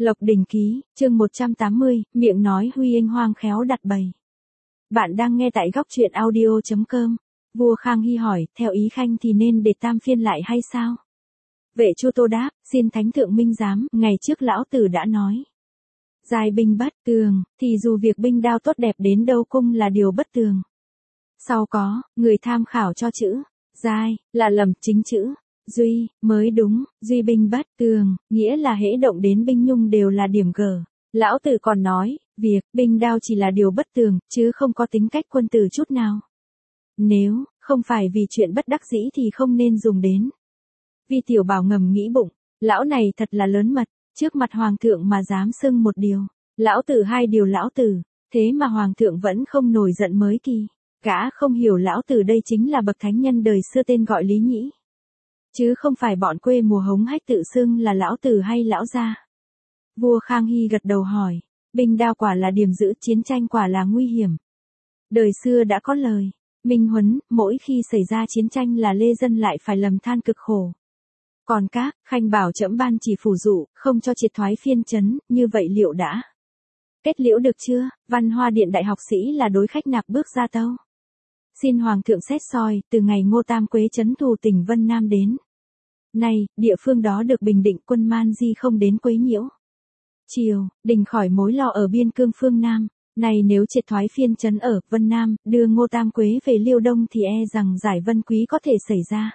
Lộc Đình Ký, chương 180, miệng nói Huy Anh hoang khéo đặt bầy. Bạn đang nghe tại góc truyện audio.com. Vua Khang Hy hỏi, theo ý Khanh thì nên để tam phiên lại hay sao? Vệ Chu Tô đáp, xin thánh thượng minh giám, ngày trước lão tử đã nói. Giai binh bất tường, thì dù việc binh đao tốt đẹp đến đâu cung là điều bất tường. Sau có, người tham khảo cho chữ, giai, là lầm chính chữ. Duy, mới đúng, duy binh bất tường, nghĩa là hễ động đến binh nhung đều là điểm gở. Lão tử còn nói, việc binh đao chỉ là điều bất tường, chứ không có tính cách quân tử chút nào. Nếu không phải vì chuyện bất đắc dĩ thì không nên dùng đến. Vi Tiểu Bảo ngầm nghĩ bụng, lão này thật là lớn mật, trước mặt hoàng thượng mà dám xưng một điều, lão tử hai điều lão tử, thế mà hoàng thượng vẫn không nổi giận mới kỳ. Gã không hiểu lão tử đây chính là bậc thánh nhân đời xưa tên gọi Lý Nhĩ. Chứ không phải bọn quê mùa hống hách tự xưng là lão tử hay lão gia. Vua Khang Hy gật đầu hỏi, binh đao quả là điểm giữ, chiến tranh quả là nguy hiểm. Đời xưa đã có lời, minh huấn, mỗi khi xảy ra chiến tranh là lê dân lại phải lầm than cực khổ. Còn các, Khanh bảo trẫm ban chỉ phủ dụ, không cho triệt thoái phiên trấn, như vậy liệu đã kết liễu được chưa? Văn Hoa Điện đại học sĩ là đối khách nạp bước ra tâu. Xin Hoàng thượng xét soi, từ ngày Ngô Tam Quế trấn thủ tỉnh Vân Nam đến nay, địa phương đó được bình định, quân man di không đến quấy nhiễu. Triều đình khỏi mối lo ở biên cương phương Nam, này nếu triệt thoái phiên trấn ở Vân Nam, đưa Ngô Tam Quế về Liêu Đông thì e rằng giải Vân Quý có thể xảy ra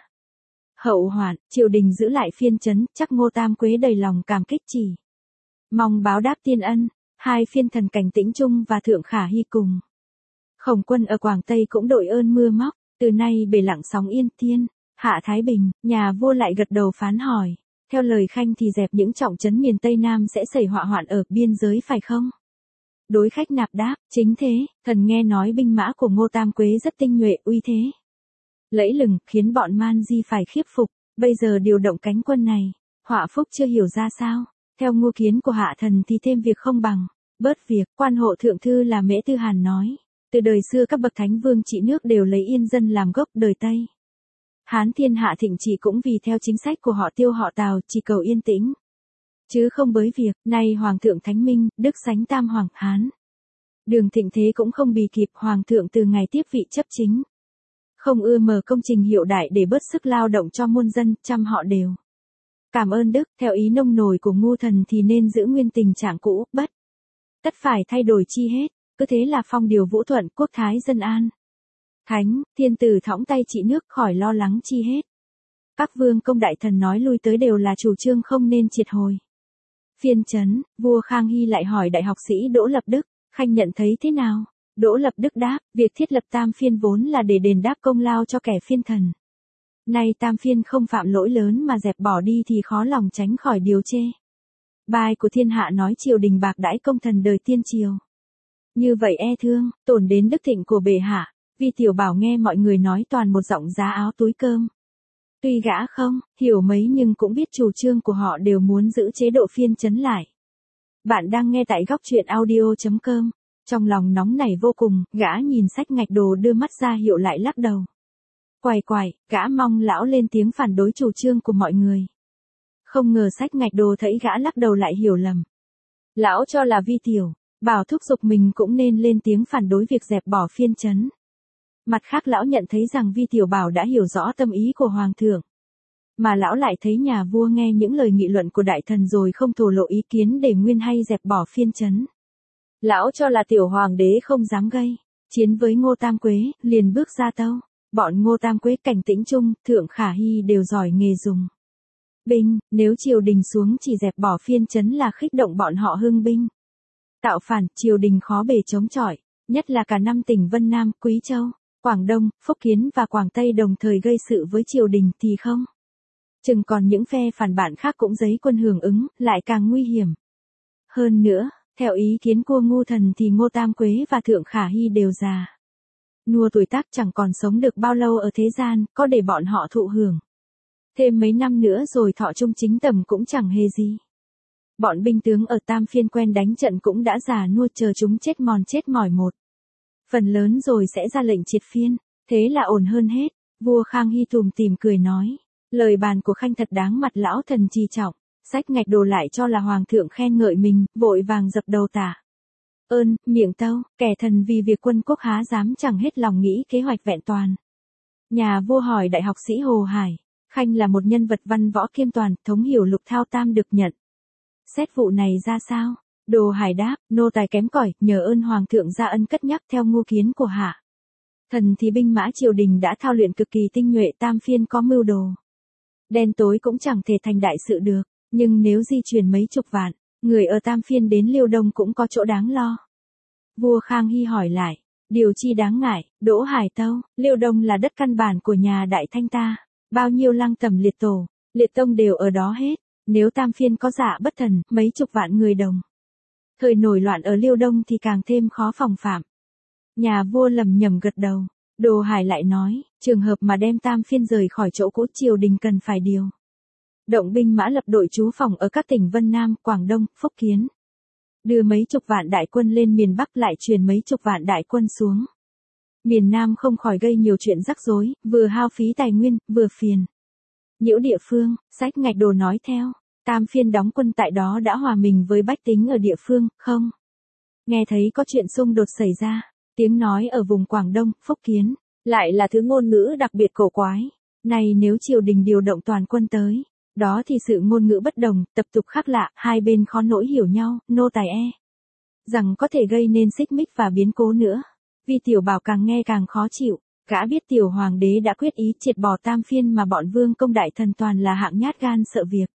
hậu hoạn. Triều đình giữ lại phiên trấn, chắc Ngô Tam Quế đầy lòng cảm kích chỉ mong báo đáp tiên ân. Hai phiên thần Cảnh Tĩnh Trung và Thượng Khả Hy cùng Khổng quân ở Quảng Tây cũng đội ơn mưa móc, từ nay bể lặng sóng yên thiên, hạ Thái Bình. Nhà vua lại gật đầu phán hỏi, theo lời Khanh thì dẹp những trọng trấn miền Tây Nam sẽ xảy họa hoạn ở biên giới phải không? Đối khách nạp đáp, chính thế, thần nghe nói binh mã của Ngô Tam Quế rất tinh nhuệ, uy thế lẫy lừng, khiến bọn man di phải khiếp phục, bây giờ điều động cánh quân này, họa phúc chưa hiểu ra sao. Theo ngô kiến của hạ thần thì thêm việc không bằng bớt việc. Quan hộ thượng thư là Mễ Tư Hàn nói, từ đời xưa các bậc thánh vương trị nước đều lấy yên dân làm gốc. Đời Tây Hán thiên hạ thịnh trị cũng vì theo chính sách của họ Tiêu họ Tào, chỉ cầu yên tĩnh chứ không bới việc. Nay hoàng thượng thánh minh, đức sánh tam hoàng Hán, đường thịnh thế cũng không bì kịp. Hoàng thượng từ ngày tiếp vị chấp chính không ưa mở công trình hiệu đại để bớt sức lao động cho muôn dân, trăm họ đều cảm ơn đức. Theo ý nông nổi của ngu thần thì nên giữ nguyên tình trạng cũ, bất tất phải thay đổi chi hết, cứ thế là phong điều vũ thuận, quốc thái dân an. Thánh, thiên tử thõng tay trị nước, khỏi lo lắng chi hết. Các vương công đại thần nói lui tới đều là chủ trương không nên triệt hồi phiên trấn. Vua Khang Hy lại hỏi đại học sĩ Đỗ Lập Đức, Khanh nhận thấy thế nào? Đỗ Lập Đức đáp, việc thiết lập tam phiên vốn là để đền đáp công lao cho kẻ phiên thần. Nay tam phiên không phạm lỗi lớn mà dẹp bỏ đi thì khó lòng tránh khỏi điều chê bai của thiên hạ, nói triều đình bạc đãi công thần đời tiên triều. Như vậy e thương, tổn đến đức thịnh của bệ hạ. Vi Tiểu Bảo nghe mọi người nói toàn một giọng giá áo túi cơm. Tuy gã không hiểu mấy nhưng cũng biết chủ trương của họ đều muốn giữ chế độ phiên trấn lại. Bạn đang nghe tại góc truyện audio.com. Trong lòng nóng nảy vô cùng, gã nhìn sách ngạch đồ đưa mắt ra hiệu lại lắc đầu. Quài quài, gã mong lão lên tiếng phản đối chủ trương của mọi người. Không ngờ sách ngạch đồ thấy gã lắc đầu lại hiểu lầm. Lão cho là Vi Tiểu Bảo thúc giục mình cũng nên lên tiếng phản đối việc dẹp bỏ phiên trấn. Mặt khác lão nhận thấy rằng Vi Tiểu Bảo đã hiểu rõ tâm ý của hoàng thượng. Mà lão lại thấy nhà vua nghe những lời nghị luận của đại thần rồi không thổ lộ ý kiến để nguyên hay dẹp bỏ phiên trấn. Lão cho là tiểu hoàng đế không dám gây chiến với Ngô Tam Quế, liền bước ra tâu. Bọn Ngô Tam Quế, Cảnh Tĩnh Trung, Thượng Khả Hy đều giỏi nghề dùng binh, nếu triều đình xuống chỉ dẹp bỏ phiên trấn là khích động bọn họ hưng binh tạo phản, triều đình khó bề chống chọi, nhất là cả năm tỉnh Vân Nam, Quý Châu, Quảng Đông, Phúc Kiến và Quảng Tây đồng thời gây sự với triều đình thì không chừng còn những phe phản bạn khác cũng giấy quân hưởng ứng, lại càng nguy hiểm. Hơn nữa, theo ý kiến của ngu thần thì Ngô Tam Quế và Thượng Khả Hy đều già nua tuổi tác, chẳng còn sống được bao lâu ở thế gian, có để bọn họ thụ hưởng thêm mấy năm nữa rồi thọ trung chính tầm cũng chẳng hề gì. Bọn binh tướng ở tam phiên quen đánh trận cũng đã già nua, chờ chúng chết mỏi một phần lớn rồi sẽ ra lệnh triệt phiên, thế là ổn hơn hết. Vua Khang Hy tủm tỉm cười nói, lời bàn của Khanh thật đáng mặt lão thần trì trọng. Sách ngạch đồ lại cho là hoàng thượng khen ngợi mình, vội vàng dập đầu tạ. Ơn, miệng tâu, kẻ thần vì việc quân quốc há dám chẳng hết lòng nghĩ kế hoạch vẹn toàn. Nhà vua hỏi đại học sĩ Hồ Hải, Khanh là một nhân vật văn võ kiêm toàn, thống hiểu lục thao tam được nhận. Xét vụ này ra sao? Đồ Hải đáp, nô tài kém cỏi, nhờ ơn hoàng thượng ra ân cất nhắc theo ngu kiến của hạ. Thần thì binh mã triều đình đã thao luyện cực kỳ tinh nhuệ, tam phiên có mưu đồ. Đen tối cũng chẳng thể thành đại sự được, nhưng nếu di chuyển mấy chục vạn, người ở tam phiên đến Liêu Đông cũng có chỗ đáng lo. Vua Khang Hy hỏi lại, điều chi đáng ngại, Đỗ Hải tâu, Liêu Đông là đất căn bản của nhà Đại Thanh ta, bao nhiêu lăng tẩm liệt tổ, liệt tông đều ở đó hết, nếu tam phiên có dạ bất thần, mấy chục vạn người đồng. Thời nổi loạn ở Liêu Đông thì càng thêm khó phòng phạm. Nhà vua lầm nhầm gật đầu, Đồ Hải lại nói, trường hợp mà đem tam phiên rời khỏi chỗ cũ triều đình cần phải điều động binh mã lập đội trú phòng ở các tỉnh Vân Nam, Quảng Đông, Phúc Kiến. Đưa mấy chục vạn đại quân lên miền Bắc lại truyền mấy chục vạn đại quân xuống. Miền Nam không khỏi gây nhiều chuyện rắc rối, vừa hao phí tài nguyên, vừa phiền nhiễu địa phương. Sách ngạch đồ nói theo, tam phiên đóng quân tại đó đã hòa mình với bách tính ở địa phương, không? Nghe thấy có chuyện xung đột xảy ra, tiếng nói ở vùng Quảng Đông, Phúc Kiến, lại là thứ ngôn ngữ đặc biệt cổ quái. Này nếu triều đình điều động toàn quân tới, đó thì sự ngôn ngữ bất đồng, tập tục khác lạ, hai bên khó nỗi hiểu nhau, nô tài rằng có thể gây nên xích mích và biến cố nữa. Vi Tiểu Bảo càng nghe càng khó chịu, gã biết tiểu hoàng đế đã quyết ý triệt bỏ tam phiên mà bọn vương công đại thần toàn là hạng nhát gan sợ việc.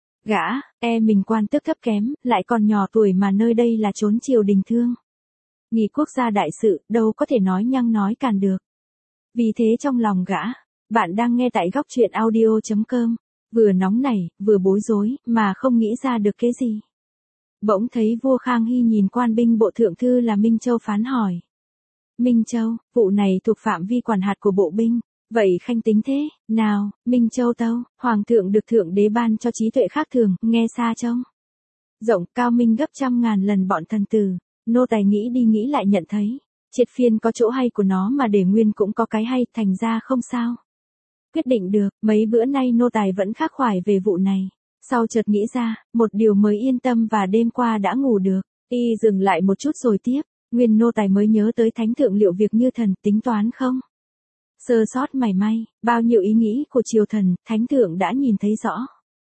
Gã, mình quan tước thấp kém, lại còn nhỏ tuổi mà nơi đây là trốn triều đình thương nghị quốc gia đại sự, đâu có thể nói nhăng nói càn được. Vì thế trong lòng gã, bạn đang nghe tại góc truyện audio.com, vừa nóng nảy, vừa bối rối, mà không nghĩ ra được cái gì. Bỗng thấy vua Khang Hy nhìn quan binh bộ thượng thư là Minh Châu phán hỏi. Minh Châu, vụ này thuộc phạm vi quản hạt của bộ binh, vậy Khanh tính thế, nào, Minh Châu tâu, hoàng thượng được thượng đế ban cho trí tuệ khác thường, nghe xa trông rộng cao minh gấp trăm ngàn lần bọn thần tử, nô tài nghĩ đi nghĩ lại nhận thấy, triệt phiên có chỗ hay của nó mà để nguyên cũng có cái hay, thành ra không sao. Quyết định được, mấy bữa nay nô tài vẫn khắc khoải về vụ này. Sau chợt nghĩ ra, một điều mới yên tâm và đêm qua đã ngủ được. Y dừng lại một chút rồi tiếp, nguyên nô tài mới nhớ tới thánh thượng liệu việc như thần, tính toán không? Sơ sót mảy may, bao nhiêu ý nghĩ của triều thần, thánh thượng đã nhìn thấy rõ.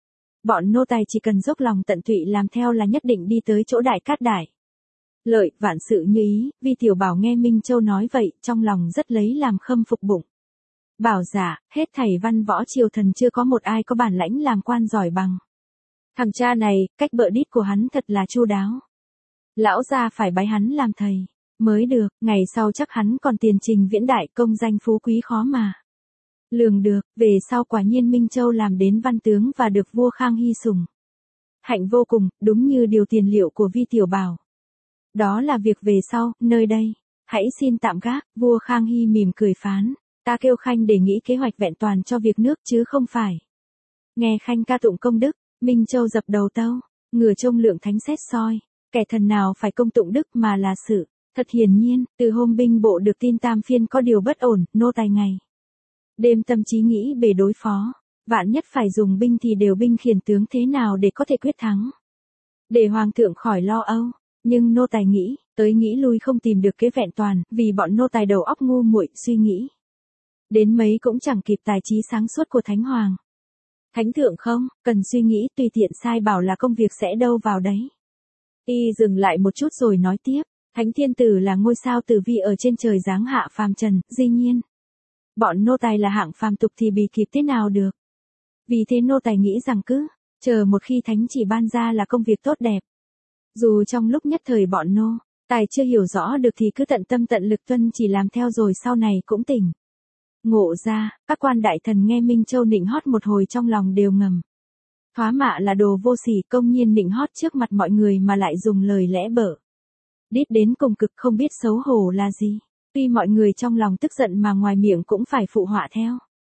Bọn nô tài chỉ cần dốc lòng tận tụy làm theo là nhất định đi tới chỗ đại cát đại lợi, vạn sự như ý. Vi Tiểu Bảo nghe Minh Châu nói vậy, trong lòng rất lấy làm khâm phục bụng. Bảo giả, hết thảy văn võ triều thần chưa có một ai có bản lãnh làm quan giỏi bằng thằng cha này, cách bợ đít của hắn thật là chu đáo. Lão gia phải bái hắn làm thầy mới được, ngày sau chắc hắn còn tiền trình viễn đại, công danh phú quý khó mà lường được. Về sau quả nhiên Minh Châu làm đến văn tướng và được vua Khang Hy sủng hạnh vô cùng, đúng như điều tiền liệu của Vi Tiểu Bảo. Đó là việc về sau, nơi đây hãy xin tạm gác. Vua Khang Hy mỉm cười phán, ta kêu Khanh để nghĩ kế hoạch vẹn toàn cho việc nước chứ không phải nghe Khanh ca tụng công đức. Minh Châu dập đầu tâu, ngửa trông lượng thánh xét soi, kẻ thần nào phải công tụng đức mà là sự thật hiển nhiên. Từ hôm binh bộ được tin tam phiên có điều bất ổn, nô tài ngày đêm tâm trí nghĩ bề đối phó, vạn nhất phải dùng binh thì đều binh khiển tướng thế nào để có thể quyết thắng, để hoàng thượng khỏi lo âu. Nhưng nô tài nghĩ tới nghĩ lui không tìm được kế vẹn toàn, vì bọn nô tài đầu óc ngu muội, suy nghĩ đến mấy cũng chẳng kịp tài trí sáng suốt của thánh hoàng. Thánh thượng không cần suy nghĩ, tùy tiện sai bảo là công việc sẽ đâu vào đấy. Y dừng lại một chút rồi nói tiếp, thánh thiên tử là ngôi sao tử vi ở trên trời giáng hạ phàm trần, dĩ nhiên bọn nô tài là hạng phàm tục thì bì kịp thế nào được. Vì thế nô tài nghĩ rằng cứ chờ một khi thánh chỉ ban ra là công việc tốt đẹp. Dù trong lúc nhất thời bọn nô tài chưa hiểu rõ được thì cứ tận tâm tận lực tuân chỉ làm theo, rồi sau này cũng tỉnh ngộ ra. Các quan đại thần nghe Minh Châu nịnh hót một hồi trong lòng đều ngầm thoá mạ là đồ vô sỉ, công nhiên nịnh hót trước mặt mọi người mà lại dùng lời lẽ bở đít đến cùng cực, không biết xấu hổ là gì. Tuy mọi người trong lòng tức giận mà ngoài miệng cũng phải phụ họa theo.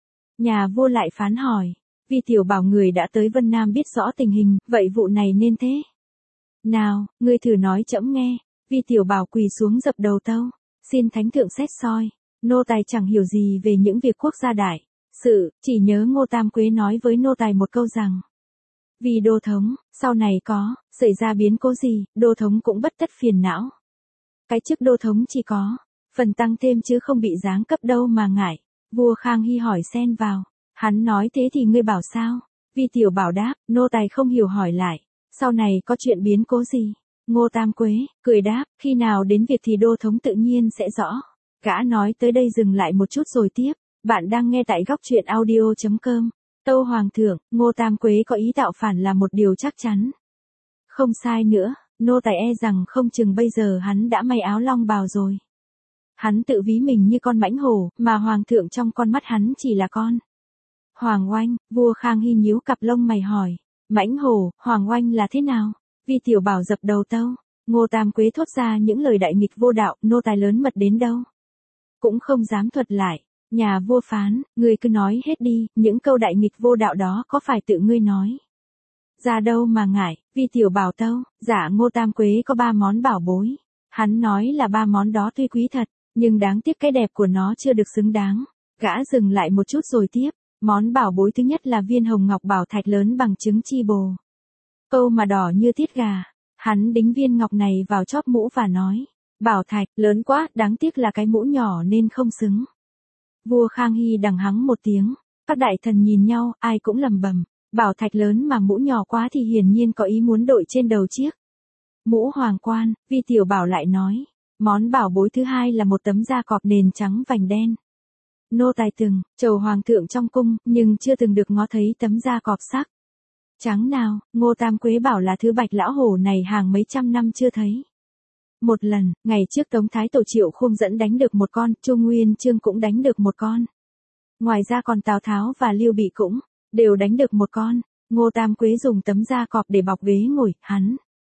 Nhà vua lại phán hỏi, Vi Tiểu Bảo người đã tới Vân Nam biết rõ tình hình, vậy vụ này nên thế nào, ngươi thử nói trẫm nghe. Vi Tiểu Bảo quỳ xuống dập đầu tâu, xin thánh thượng xét soi, nô tài chẳng hiểu gì về những việc quốc gia đại sự, chỉ nhớ Ngô Tam Quế nói với nô tài một câu rằng Vì Đô thống, sau này có, xảy ra biến cố gì, Đô thống cũng bất tất phiền não. Cái chức Đô thống chỉ có, phần tăng thêm chứ không bị giáng cấp đâu mà ngại. Vua Khang Hy hỏi xen vào. Hắn nói thế thì ngươi bảo sao? Vi Tiểu Bảo đáp, nô tài không hiểu hỏi lại. Sau này có chuyện biến cố gì? Ngô Tam Quế, cười đáp, khi nào đến việc thì Đô thống tự nhiên sẽ rõ. Gã nói tới đây dừng lại một chút rồi tiếp. Bạn đang nghe tại góc truyện audio.com. Tâu Hoàng thượng, Ngô Tam Quế có ý tạo phản là một điều chắc chắn. Không sai nữa, nô tài e rằng không chừng bây giờ hắn đã may áo long bào rồi. Hắn tự ví mình như con mãnh hổ, mà Hoàng thượng trong con mắt hắn chỉ là con. Hoàng Oanh, vua Khang Hy nhíu cặp lông mày hỏi. Mãnh hổ, Hoàng Oanh là thế nào? Vi Tiểu Bảo dập đầu tâu. Ngô Tam Quế thốt ra những lời đại nghịch vô đạo, nô tài lớn mật đến đâu. Cũng không dám thuật lại. Nhà vua phán, ngươi cứ nói hết đi, những câu đại nghịch vô đạo đó có phải tự ngươi nói ra đâu mà ngại. Vi Tiểu Bảo tâu, dạ Ngô Tam Quế có 3 món bảo bối. Hắn nói là 3 món đó tuy quý thật, nhưng đáng tiếc cái đẹp của nó chưa được xứng đáng. Gã dừng lại một chút rồi tiếp. Món bảo bối thứ nhất là viên hồng ngọc bảo thạch lớn bằng trứng chi bồ. Câu mà đỏ như tiết gà. Hắn đính viên ngọc này vào chóp mũ và nói. Bảo thạch, lớn quá, đáng tiếc là cái mũ nhỏ nên không xứng. Vua Khang Hy đằng hắng một tiếng. Các đại thần nhìn nhau, ai cũng lầm bầm. Bảo thạch lớn mà mũ nhỏ quá thì hiển nhiên có ý muốn đội trên đầu chiếc mũ hoàng quan. Vi Tiểu Bảo lại nói. Món bảo bối thứ hai là một tấm da cọp nền trắng vành đen. Nô tài từng chầu hoàng thượng trong cung, nhưng chưa từng được ngó thấy tấm da cọp sắc trắng nào. Ngô Tam Quế bảo là thứ bạch lão hổ này hàng mấy trăm năm chưa thấy. Một lần, ngày trước Tống Thái Tổ Triệu Khum dẫn đánh được một con, Chu Nguyên Chương cũng đánh được một con. Ngoài ra còn Tào Tháo và Lưu Bị cũng đều đánh được một con. Ngô Tam Quế dùng tấm da cọp để bọc ghế ngồi, hắn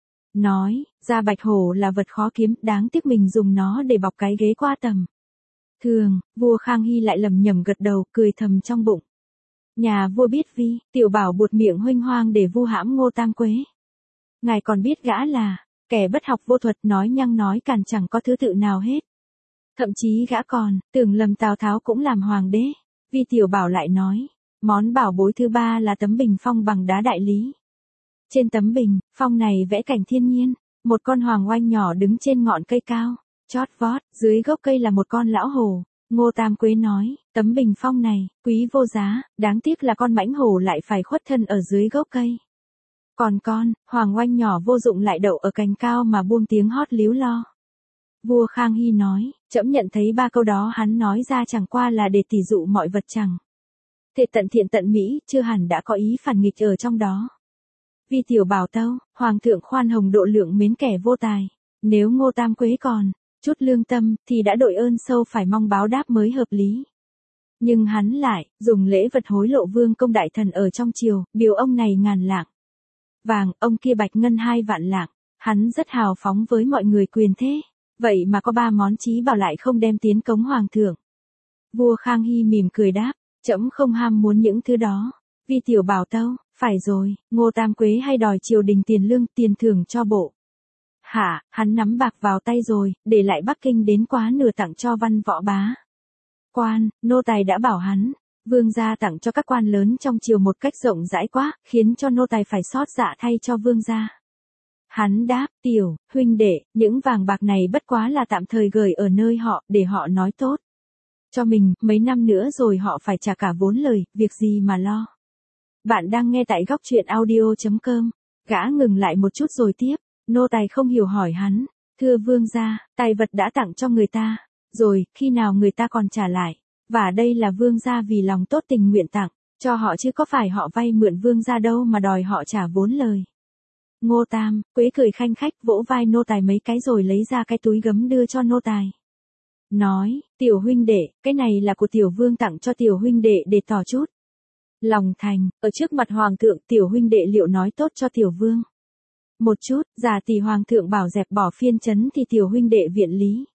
nói, da bạch hổ là vật khó kiếm, đáng tiếc mình dùng nó để bọc cái ghế qua tầm thường. Vua Khang Hy lại lầm nhầm gật đầu, cười thầm trong bụng. Nhà vua biết Vi Tiểu Bảo buột miệng huênh hoang để vu hãm Ngô Tam Quế. Ngài còn biết gã là kẻ bất học vô thuật, nói nhăng nói càn chẳng có thứ tự nào hết. Thậm chí gã còn tưởng lầm Tào Tháo cũng làm hoàng đế. Vi Tiểu Bảo lại nói, món bảo bối thứ ba là tấm bình phong bằng đá đại lý. Trên tấm bình phong này vẽ cảnh thiên nhiên, một con hoàng oanh nhỏ đứng trên ngọn cây cao, chót vót, dưới gốc cây là một con lão hổ. Ngô Tam Quế nói, tấm bình phong này, quý vô giá, đáng tiếc là con mãnh hổ lại phải khuất thân ở dưới gốc cây. Còn con, hoàng oanh nhỏ vô dụng lại đậu ở cành cao mà buông tiếng hót líu lo. Vua Khang Hy nói, trẫm nhận thấy 3 câu đó hắn nói ra chẳng qua là để tỉ dụ mọi vật chẳng thể tận thiện tận mỹ, chưa hẳn đã có ý phản nghịch ở trong đó. Vi Tiểu Bảo tâu, Hoàng thượng khoan hồng độ lượng mến kẻ vô tài. Nếu Ngô Tam Quế còn chút lương tâm, thì đã đội ơn sâu phải mong báo đáp mới hợp lý. Nhưng hắn lại dùng lễ vật hối lộ vương công đại thần ở trong triều, biếu ông này 1000 lạng vàng, ông kia bạch ngân 2 vạn lạng. Hắn rất hào phóng với mọi người quyền thế, vậy mà có 3 món chí bảo lại không đem tiến cống hoàng thượng. Vua Khang Hy mỉm cười đáp, trẫm không ham muốn những thứ đó. Vi Tiểu Bảo tâu, phải rồi, Ngô Tam Quế hay đòi triều đình tiền lương, tiền thưởng cho bộ hạ, hắn nắm bạc vào tay rồi, để lại Bắc Kinh đến quá nửa tặng cho văn võ bá quan. Nô tài đã bảo hắn, vương gia tặng cho các quan lớn trong triều một cách rộng rãi quá, khiến cho nô tài phải xót dạ thay cho vương gia. Hắn đáp, Tiểu huynh đệ, những vàng bạc này bất quá là tạm thời gửi ở nơi họ, để họ nói tốt cho mình, mấy năm nữa rồi họ phải trả cả vốn lời, việc gì mà lo. Bạn đang nghe tại góc truyện audio.com. Gã ngừng lại một chút rồi tiếp. Nô tài không hiểu hỏi hắn, thưa vương gia, tài vật đã tặng cho người ta rồi, khi nào người ta còn trả lại? Và đây là vương gia vì lòng tốt tình nguyện tặng cho họ, chứ có phải họ vay mượn vương gia đâu mà đòi họ trả vốn lời. Ngô Tam Quế cười khanh khách, vỗ vai nô tài mấy cái rồi lấy ra cái túi gấm đưa cho nô tài. Nói, Tiểu huynh đệ, cái này là của tiểu vương tặng cho tiểu huynh đệ để tỏ chút lòng thành, ở trước mặt hoàng thượng, tiểu huynh đệ liệu nói tốt cho tiểu vương một chút, giả tỷ hoàng thượng bảo dẹp bỏ phiên trấn thì tiểu huynh đệ viện lý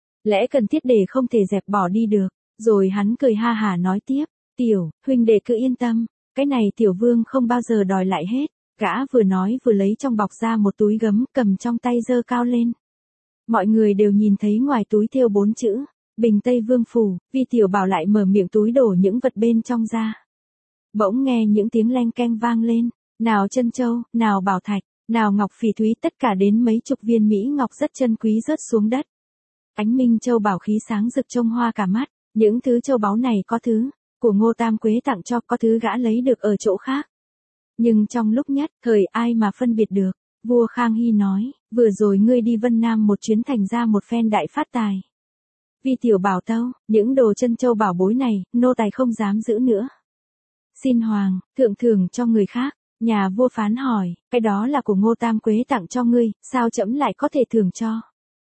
lẽ cần thiết để không thể dẹp bỏ đi được. Rồi hắn cười ha hả nói tiếp, tiểu huynh đệ cứ yên tâm, cái này tiểu vương không bao giờ đòi lại hết. Gã vừa nói vừa lấy trong bọc ra một túi gấm, cầm trong tay giơ cao lên. Mọi người đều nhìn thấy ngoài túi thêu 4 chữ, Bình Tây Vương Phủ. Vi Tiểu Bảo lại mở miệng túi đổ những vật bên trong ra. Bỗng nghe những tiếng leng keng vang lên, Nào trân châu, nào bảo thạch, nào ngọc phỉ thúy, tất cả đến mấy chục viên mỹ ngọc rất chân quý rớt xuống đất. Ánh minh châu bảo khí sáng rực trông hoa cả mắt, những thứ châu báu này có thứ của Ngô Tam Quế tặng cho, có thứ gã lấy được ở chỗ khác. Nhưng trong lúc nhất thời ai mà phân biệt được, vua Khang Hy nói, vừa rồi ngươi đi Vân Nam một chuyến thành ra một phen đại phát tài. Vi tiểu bảo tâu, những đồ chân châu bảo bối này, nô tài không dám giữ nữa. Xin hoàng, thượng thưởng cho người khác. Nhà vua phán hỏi, cái đó là của Ngô Tam Quế tặng cho ngươi, sao trẫm lại có thể thưởng cho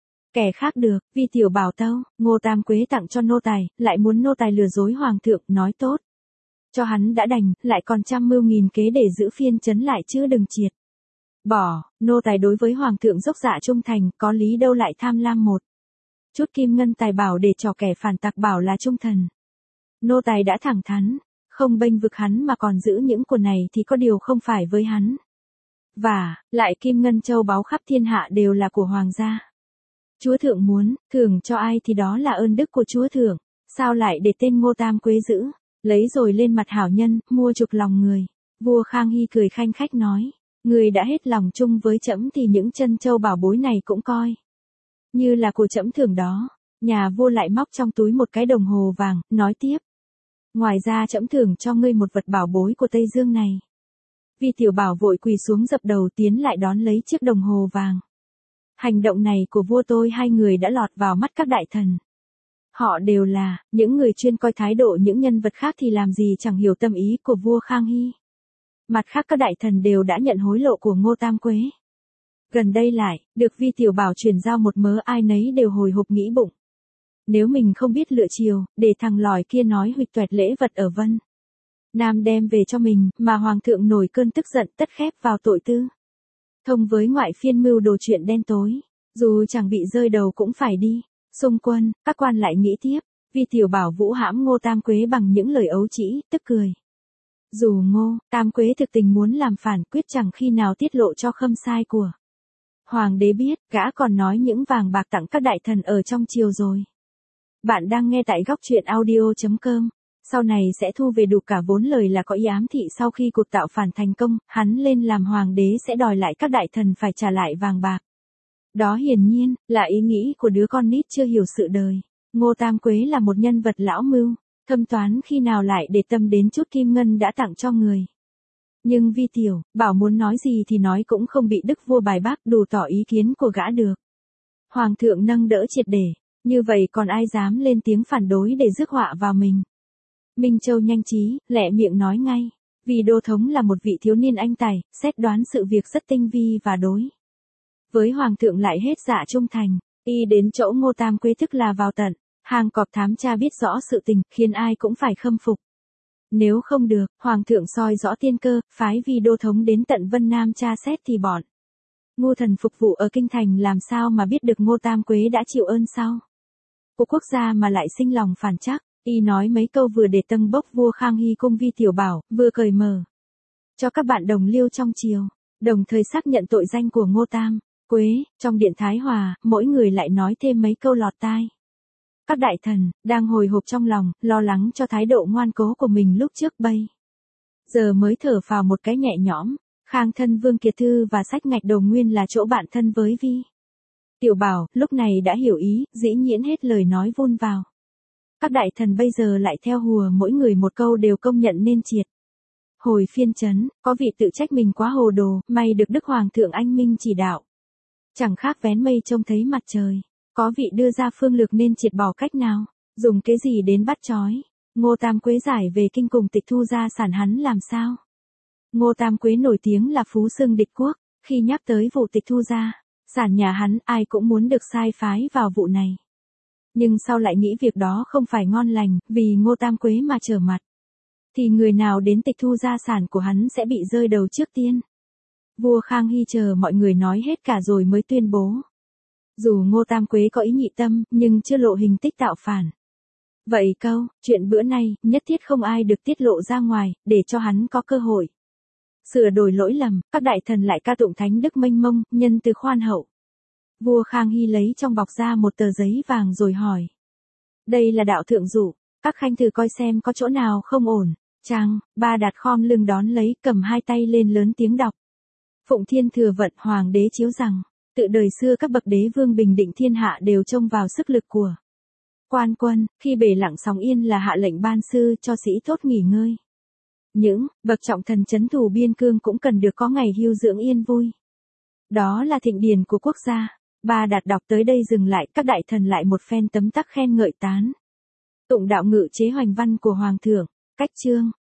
kẻ khác được? Vi tiểu bảo tâu, Ngô Tam Quế tặng cho nô tài, lại muốn nô tài lừa dối hoàng thượng, nói tốt cho hắn đã đành, lại còn trăm mưu nghìn kế để giữ phiên trấn lại chứ đừng triệt bỏ. Nô tài đối với hoàng thượng dốc dạ trung thành, có lý đâu lại tham lam một chút kim ngân tài bảo để cho kẻ phản tặc bảo là trung thần. Nô tài đã thẳng thắn, không bênh vực hắn mà còn giữ những của này thì có điều không phải với hắn. Và, lại kim ngân châu báu khắp thiên hạ đều là của hoàng gia. Chúa thượng muốn, thưởng cho ai thì đó là ơn đức của chúa thượng, sao lại để tên Ngô Tam Quế giữ, lấy rồi lên mặt hảo nhân, mua chuộc lòng người. Vua Khang Hy cười khanh khách nói, người đã hết lòng chung với trẫm thì những chân châu bảo bối này cũng coi như là của trẫm thưởng đó. Nhà vua lại móc trong túi một cái đồng hồ vàng, nói tiếp. Ngoài ra trẫm thưởng cho ngươi một vật bảo bối của Tây Dương này. Vi tiểu bảo vội quỳ xuống dập đầu tiến lại đón lấy chiếc đồng hồ vàng. Hành động này của vua tôi hai người đã lọt vào mắt các đại thần. Họ đều là những người chuyên coi thái độ những nhân vật khác thì làm gì chẳng hiểu tâm ý của vua Khang Hy. Mặt khác các đại thần đều đã nhận hối lộ của Ngô Tam Quế. Gần đây lại, được Vi tiểu bảo truyền giao một mớ, ai nấy đều hồi hộp nghĩ bụng. Nếu mình không biết lựa chiều, để thằng lòi kia nói huỵch toẹt lễ vật ở Vân Nam đem về cho mình, mà hoàng thượng nổi cơn tức giận tất khép vào tội tư thông với ngoại phiên mưu đồ chuyện đen tối, dù chẳng bị rơi đầu cũng phải đi xung quân. Các quan lại nghĩ tiếp, Vi tiểu bảo vũ hãm Ngô Tam Quế bằng những lời ấu trĩ, tức cười. Dù Ngô Tam Quế thực tình muốn làm phản, quyết chẳng khi nào tiết lộ cho khâm sai của hoàng đế biết, gã còn nói những vàng bạc tặng các đại thần ở trong triều rồi. Bạn đang nghe tại góc truyện audio.com. Sau này sẽ thu về đủ cả vốn lời là có ý ám thị sau khi cuộc tạo phản thành công, hắn lên làm hoàng đế sẽ đòi lại các đại thần phải trả lại vàng bạc. Đó hiển nhiên, là ý nghĩ của đứa con nít chưa hiểu sự đời. Ngô Tam Quế là một nhân vật lão mưu, thâm toán khi nào lại để tâm đến chút kim ngân đã tặng cho người. Nhưng Vi tiểu bảo muốn nói gì thì nói cũng không bị đức vua bài bác đủ tỏ ý kiến của gã được. Hoàng thượng nâng đỡ triệt để, như vậy còn ai dám lên tiếng phản đối để rước họa vào mình. Minh Châu nhanh trí, lẹ miệng nói ngay, vì đô thống là một vị thiếu niên anh tài, xét đoán sự việc rất tinh vi và đối với hoàng thượng lại hết dạ trung thành. Y đến chỗ Ngô Tam Quế tức là vào tận hang cọp thám tra biết rõ sự tình, khiến ai cũng phải khâm phục. Nếu không được, hoàng thượng soi rõ tiên cơ, phái Vi đô thống đến tận Vân Nam tra xét thì bọn ngu thần phục vụ ở kinh thành làm sao mà biết được Ngô Tam Quế đã chịu ơn sau của quốc gia mà lại sinh lòng phản trắc. Y nói mấy câu vừa để tâng bốc vua Khang Hy cung Vi tiểu bảo, vừa cởi mở cho các bạn đồng liêu trong triều, đồng thời xác nhận tội danh của Ngô Tam Quế. Trong điện Thái Hòa, mỗi người lại nói thêm mấy câu lọt tai. Các đại thần đang hồi hộp trong lòng, lo lắng cho thái độ ngoan cố của mình lúc trước bây giờ mới thở phào một cái nhẹ nhõm. Khang thân Vương Kiệt Thư và Sách Ngạch Đầu Nguyên là chỗ bạn thân với Vi tiểu bảo, lúc này đã hiểu ý, dĩ nhiên hết lời nói vun vào. Các đại thần bây giờ lại theo hùa mỗi người một câu đều công nhận nên triệt hồi phiên trấn. Có vị tự trách mình quá hồ đồ, may được Đức Hoàng thượng anh minh chỉ đạo. Chẳng khác vén mây trông thấy mặt trời. Có vị đưa ra phương lược nên triệt bỏ cách nào, dùng cái gì đến bắt trói. Ngô Tam Quế giải về kinh cùng tịch thu gia sản hắn làm sao. Ngô Tam Quế nổi tiếng là phú xưng địch quốc, khi nhắc tới vụ tịch thu gia sản nhà hắn, ai cũng muốn được sai phái vào vụ này. Nhưng sau lại nghĩ việc đó không phải ngon lành, vì Ngô Tam Quế mà trở mặt thì người nào đến tịch thu gia sản của hắn sẽ bị rơi đầu trước tiên. Vua Khang Hy chờ mọi người nói hết cả rồi mới tuyên bố. Dù Ngô Tam Quế có ý nhị tâm, nhưng chưa lộ hình tích tạo phản. Vậy câu, chuyện bữa nay, nhất thiết không ai được tiết lộ ra ngoài, để cho hắn có cơ hội sửa đổi lỗi lầm. Các đại thần lại ca tụng thánh đức mênh mông, nhân từ khoan hậu. Vua Khang Hy lấy trong bọc ra một tờ giấy vàng rồi hỏi. Đây là đạo thượng dụ, các khanh thử coi xem có chỗ nào không ổn. Trang, Ba Đạt khom lưng đón lấy, cầm hai tay lên lớn tiếng đọc. Phụng Thiên Thừa Vận Hoàng đế chiếu rằng, tự đời xưa các bậc đế vương bình định thiên hạ đều trông vào sức lực của quan quân, khi bể lặng sóng yên là hạ lệnh ban sư cho sĩ tốt nghỉ ngơi. Những bậc trọng thần trấn thủ biên cương cũng cần được có ngày hưu dưỡng yên vui. Đó là thịnh điển của quốc gia. Ba Đạt đọc tới đây dừng lại, các đại thần lại một phen tấm tắc khen ngợi tán tụng đạo ngự chế hoành văn của hoàng thượng. Cách chương